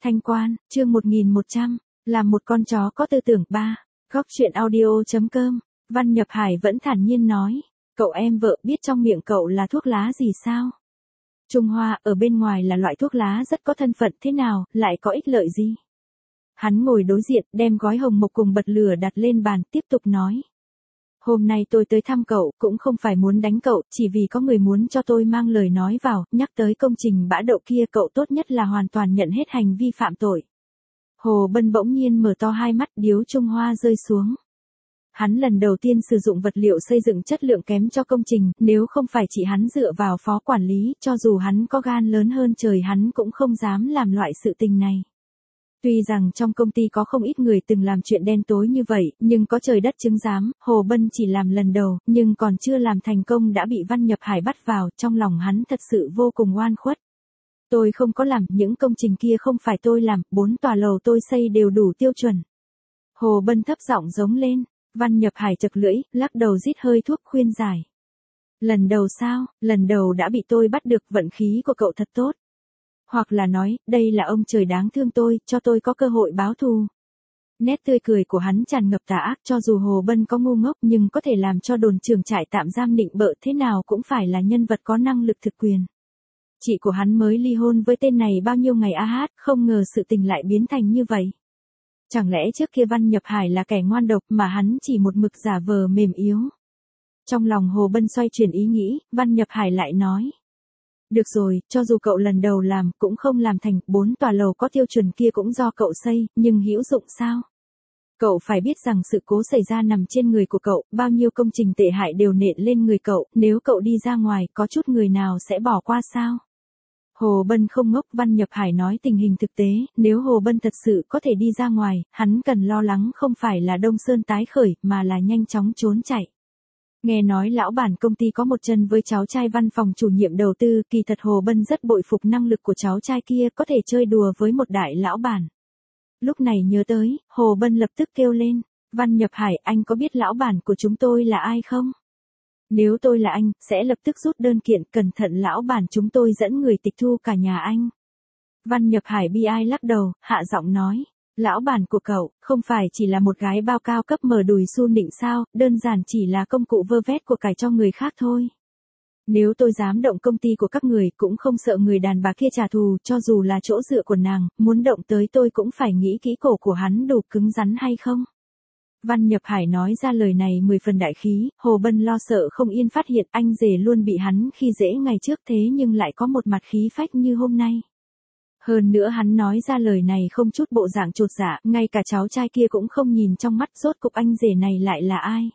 Thanh Quan, chương 1100, làm một con chó có tư tưởng 3. Góc truyện audio.com. Văn Nhập Hải vẫn thản nhiên nói, cậu em vợ biết trong miệng cậu là thuốc lá gì sao? Trung Hoa ở bên ngoài là loại thuốc lá rất có thân phận thế nào, lại có ích lợi gì? Hắn ngồi đối diện, đem gói hồng mộc cùng bật lửa đặt lên bàn, tiếp tục nói. Hôm nay tôi tới thăm cậu, cũng không phải muốn đánh cậu, chỉ vì có người muốn cho tôi mang lời nói vào, nhắc tới công trình bã đậu kia, cậu tốt nhất là hoàn toàn nhận hết hành vi phạm tội. Hồ Bân bỗng nhiên mở to hai mắt, điếu Trung Hoa rơi xuống. Hắn lần đầu tiên sử dụng vật liệu xây dựng chất lượng kém cho công trình, nếu không phải chỉ hắn dựa vào phó quản lý, cho dù hắn có gan lớn hơn trời hắn cũng không dám làm loại sự tình này. Tuy rằng trong công ty có không ít người từng làm chuyện đen tối như vậy, nhưng có trời đất chứng giám, Hồ Bân chỉ làm lần đầu, nhưng còn chưa làm thành công đã bị Văn Nhập Hải bắt vào, trong lòng hắn thật sự vô cùng oan khuất. Tôi không có làm, những công trình kia không phải tôi làm, 4 tòa lầu tôi xây đều đủ tiêu chuẩn. Hồ Bân thấp giọng giống lên, Văn Nhập Hải chật lưỡi, lắc đầu rít hơi thuốc khuyên giải. Lần đầu sao, lần đầu đã bị tôi bắt được, vận khí của cậu thật tốt. Hoặc là nói, đây là ông trời đáng thương tôi, cho tôi có cơ hội báo thù. Nét tươi cười của hắn tràn ngập tà ác, cho dù Hồ Bân có ngu ngốc nhưng có thể làm cho đồn trưởng trại tạm giam nịnh bợ thế nào cũng phải là nhân vật có năng lực thực quyền. Chị của hắn mới ly hôn với tên này bao nhiêu ngày hát, không ngờ sự tình lại biến thành như vậy. Chẳng lẽ trước kia Văn Nhập Hải là kẻ ngoan độc mà hắn chỉ một mực giả vờ mềm yếu. Trong lòng Hồ Bân xoay chuyển ý nghĩ, Văn Nhập Hải lại nói. Được rồi, cho dù cậu lần đầu làm, cũng không làm thành, 4 tòa lầu có tiêu chuẩn kia cũng do cậu xây, nhưng hữu dụng sao? Cậu phải biết rằng sự cố xảy ra nằm trên người của cậu, bao nhiêu công trình tệ hại đều nện lên người cậu, nếu cậu đi ra ngoài, có chút người nào sẽ bỏ qua sao? Hồ Bân không ngốc, Văn Nhập Hải nói tình hình thực tế, nếu Hồ Bân thật sự có thể đi ra ngoài, hắn cần lo lắng không phải là Đông Sơn tái khởi, mà là nhanh chóng trốn chạy. Nghe nói lão bản công ty có một chân với cháu trai văn phòng chủ nhiệm đầu tư, kỳ thật Hồ Bân rất bội phục năng lực của cháu trai kia, có thể chơi đùa với một đại lão bản. Lúc này nhớ tới, Hồ Bân lập tức kêu lên, Văn Nhập Hải, anh có biết lão bản của chúng tôi là ai không? Nếu tôi là anh, sẽ lập tức rút đơn kiện, cẩn thận lão bản chúng tôi dẫn người tịch thu cả nhà anh. Văn Nhập Hải bi ai lắc đầu, hạ giọng nói. Lão bản của cậu, không phải chỉ là một gái bao cao cấp mở đùi su nịnh sao, đơn giản chỉ là công cụ vơ vét của cải cho người khác thôi. Nếu tôi dám động công ty của các người, cũng không sợ người đàn bà kia trả thù, cho dù là chỗ dựa của nàng, muốn động tới tôi cũng phải nghĩ kỹ cổ của hắn đủ cứng rắn hay không. Văn Nhập Hải nói ra lời này 10 phần đại khí, Hồ Bân lo sợ không yên phát hiện anh rể luôn bị hắn khi dễ ngày trước thế nhưng lại có một mặt khí phách như hôm nay. Hơn nữa hắn nói ra lời này không chút bộ dạng chột dạ, ngay cả cháu trai kia cũng không nhìn trong mắt, rốt cục anh rể này lại là ai.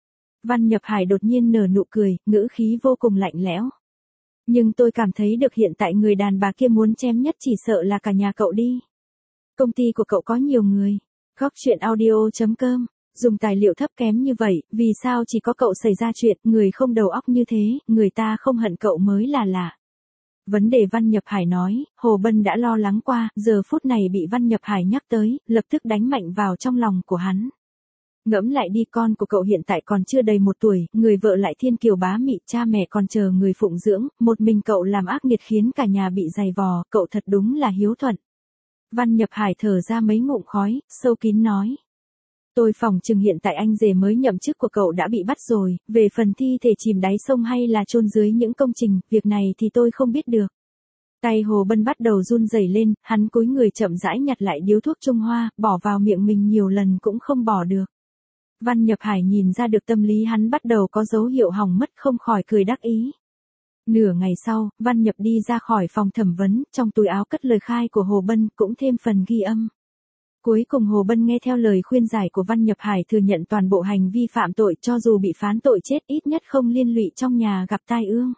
Văn Nhập Hải đột nhiên nở nụ cười, ngữ khí vô cùng lạnh lẽo. Nhưng tôi cảm thấy được hiện tại người đàn bà kia muốn chém nhất chỉ sợ là cả nhà cậu đi. Công ty của cậu có nhiều người. Góc truyện audio.com. Dùng tài liệu thấp kém như vậy, vì sao chỉ có cậu xảy ra chuyện, người không đầu óc như thế, người ta không hận cậu mới là lạ. Vấn đề Văn Nhập Hải nói, Hồ Bân đã lo lắng qua, giờ phút này bị Văn Nhập Hải nhắc tới, lập tức đánh mạnh vào trong lòng của hắn. Ngẫm lại đi, con của cậu hiện tại còn chưa đầy 1 tuổi, người vợ lại thiên kiều bá mị, cha mẹ còn chờ người phụng dưỡng, một mình cậu làm ác nghiệt khiến cả nhà bị dày vò, cậu thật đúng là hiếu thuận. Văn Nhập Hải thở ra mấy ngụm khói, sâu kín nói. Tôi phỏng chừng hiện tại anh rể mới nhậm chức của cậu đã bị bắt rồi, về phần thi thể chìm đáy sông hay là chôn dưới những công trình, việc này thì tôi không biết được. Tay Hồ Bân bắt đầu run rẩy lên, hắn cúi người chậm rãi nhặt lại điếu thuốc Trung Hoa, bỏ vào miệng mình nhiều lần cũng không bỏ được. Văn Nhập Hải nhìn ra được tâm lý hắn bắt đầu có dấu hiệu hỏng mất, không khỏi cười đắc ý. Nửa ngày sau, Văn Nhập đi ra khỏi phòng thẩm vấn, trong túi áo cất lời khai của Hồ Bân, cũng thêm phần ghi âm. Cuối cùng Hồ Bân nghe theo lời khuyên giải của Văn Nhập Hải, thừa nhận toàn bộ hành vi phạm tội, cho dù bị phán tội chết ít nhất không liên lụy trong nhà gặp tai ương.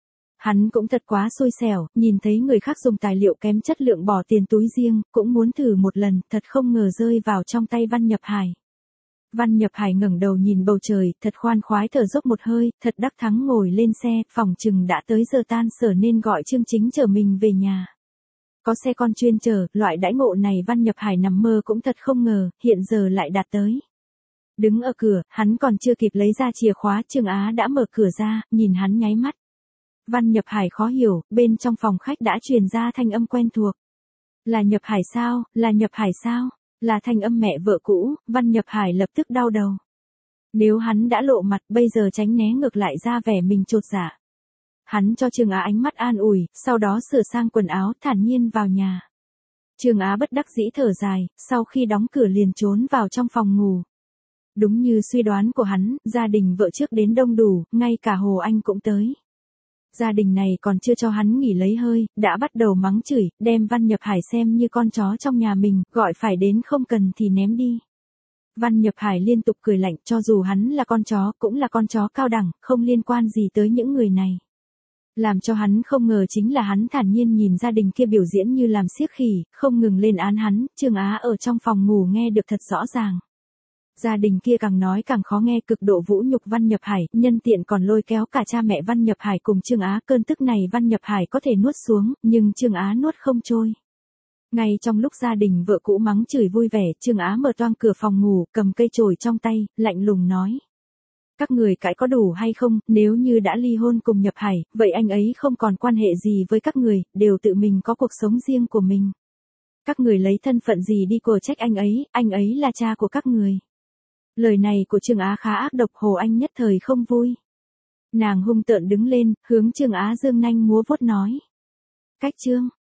Hắn cũng thật quá xui xẻo, nhìn thấy người khác dùng tài liệu kém chất lượng bỏ tiền túi riêng, cũng muốn thử một lần, thật không ngờ rơi vào trong tay Văn Nhập Hải. Văn Nhập Hải ngẩng đầu nhìn bầu trời, thật khoan khoái thở dốc một hơi, thật đắc thắng ngồi lên xe, phỏng chừng đã tới giờ tan sở nên gọi Trương Chính chở mình về nhà. Có xe con chuyên chở, loại đãi ngộ này Văn Nhập Hải nằm mơ cũng thật không ngờ, hiện giờ lại đạt tới. Đứng ở cửa, hắn còn chưa kịp lấy ra chìa khóa, Trương Á đã mở cửa ra, nhìn hắn nháy mắt. Văn Nhập Hải khó hiểu, bên trong phòng khách đã truyền ra thanh âm quen thuộc. Là Nhập Hải sao, là Nhập Hải sao? Là thanh âm mẹ vợ cũ, Văn Nhập Hải lập tức đau đầu. Nếu hắn đã lộ mặt bây giờ tránh né ngược lại ra vẻ mình chột dạ. Hắn cho Trương Á ánh mắt an ủi, sau đó sửa sang quần áo thản nhiên vào nhà. Trương Á bất đắc dĩ thở dài, sau khi đóng cửa liền trốn vào trong phòng ngủ. Đúng như suy đoán của hắn, gia đình vợ trước đến đông đủ, ngay cả Hồ Anh cũng tới. Gia đình này còn chưa cho hắn nghỉ lấy hơi, đã bắt đầu mắng chửi, đem Văn Nhập Hải xem như con chó trong nhà mình, gọi phải đến không cần thì ném đi. Văn Nhập Hải liên tục cười lạnh, cho dù hắn là con chó, cũng là con chó cao đẳng, không liên quan gì tới những người này. Làm cho hắn không ngờ chính là hắn thản nhiên nhìn gia đình kia biểu diễn như làm xiếc khỉ, không ngừng lên án hắn, Trương Á ở trong phòng ngủ nghe được thật rõ ràng. Gia đình kia càng nói càng khó nghe, cực độ vũ nhục Văn Nhập Hải, nhân tiện còn lôi kéo cả cha mẹ Văn Nhập Hải cùng Trương Á, cơn tức này Văn Nhập Hải có thể nuốt xuống, nhưng Trương Á nuốt không trôi. Ngay trong lúc gia đình vợ cũ mắng chửi vui vẻ, Trương Á mở toang cửa phòng ngủ, cầm cây chổi trong tay, lạnh lùng nói. Các người cãi có đủ hay không, nếu như đã ly hôn cùng Nhập Hải, vậy anh ấy không còn quan hệ gì với các người, đều tự mình có cuộc sống riêng của mình. Các người lấy thân phận gì đi cổ trách anh ấy là cha của các người. Lời này của Trương Á khá ác độc, Hồ Anh nhất thời không vui. Nàng hung tợn đứng lên, hướng Trương Á giương nanh múa vuốt nói. Cách Trương,